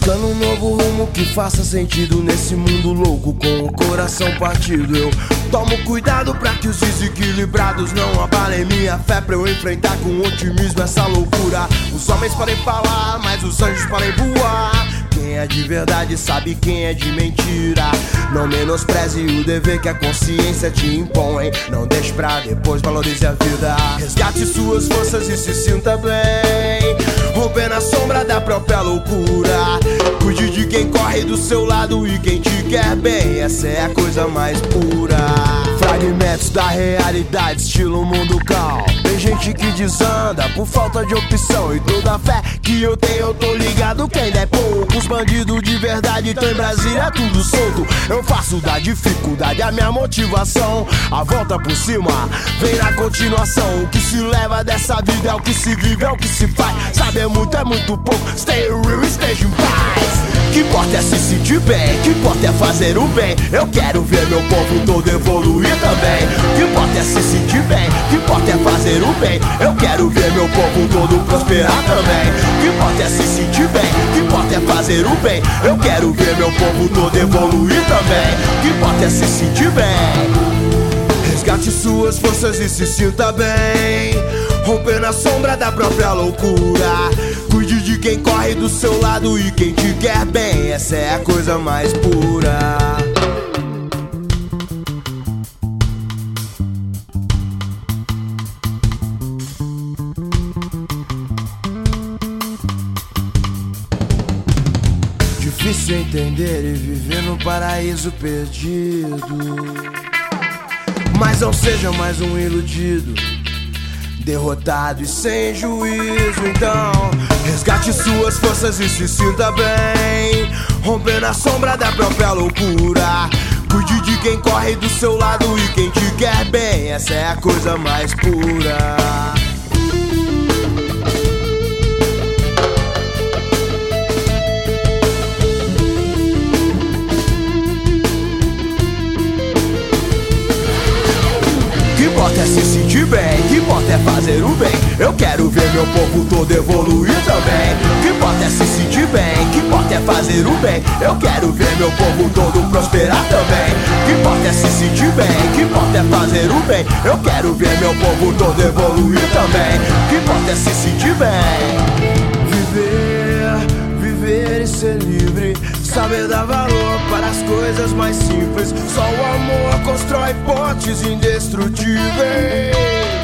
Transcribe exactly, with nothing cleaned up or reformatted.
Buscando um novo rumo que faça sentido nesse mundo louco, com o coração partido. Eu tomo cuidado pra que os desequilibrados não abalem minha fé, pra eu enfrentar com otimismo essa loucura. Os homens podem falar, mas os anjos podem voar. Quem é de verdade sabe quem é de mentira. Não menospreze o dever que a consciência te impõe. Não deixe pra depois, valorize a vida. Resgate suas forças e se sinta bem. Romper na sombra da própria loucura. Cuide de quem corre do seu lado e quem te quer bem. Essa é a coisa mais pura. Fragmentos da realidade, estilo mundo cal. Tem gente que desanda por falta de opção. E toda a fé que eu tenho eu tô ligado que ainda é pouco. Os bandidos de verdade estão em Brasília tudo solto. Eu faço da dificuldade a minha motivação. A volta por cima vem na continuação. O que se leva dessa vida é o que se vive, é o que se faz. Saber muito é muito pouco, stay real, esteja em paz. Que importa é se sentir bem, que importa é fazer o bem. Eu quero ver meu povo todo evoluir também. Que importa é se sentir bem, que importa é fazer o bem. Eu quero ver meu povo todo prosperar também. Que importa é se sentir bem, que importa é fazer o bem. Eu quero ver meu povo todo evoluir também. Que importa é se sentir bem. Resgate suas forças e se sinta bem. Romper na sombra da própria loucura. Cuide de quem corre do seu lado e quem te quer bem. Essa é a coisa mais pura. Difícil entender e viver no paraíso perdido. Mas não seja mais um iludido, derrotado e sem juízo. Então resgate suas forças e se sinta bem. Romper na sombra da própria loucura. Cuide de quem corre do seu lado e quem te quer bem. Essa é a coisa mais pura. Que importa é se sentir bem, que importa é fazer o bem. Eu quero ver meu povo todo evoluir também. Que importa é se sentir bem, que importa é fazer o bem. Eu quero ver meu povo todo prosperar também. Que importa é se sentir bem, que importa é fazer o bem. Eu quero ver meu povo todo evoluir também. Que importa é se sentir bem. Viver, viver e ser livre. Saber dar valor para as coisas mais simples. Só o amor constrói pontes indestrutíveis.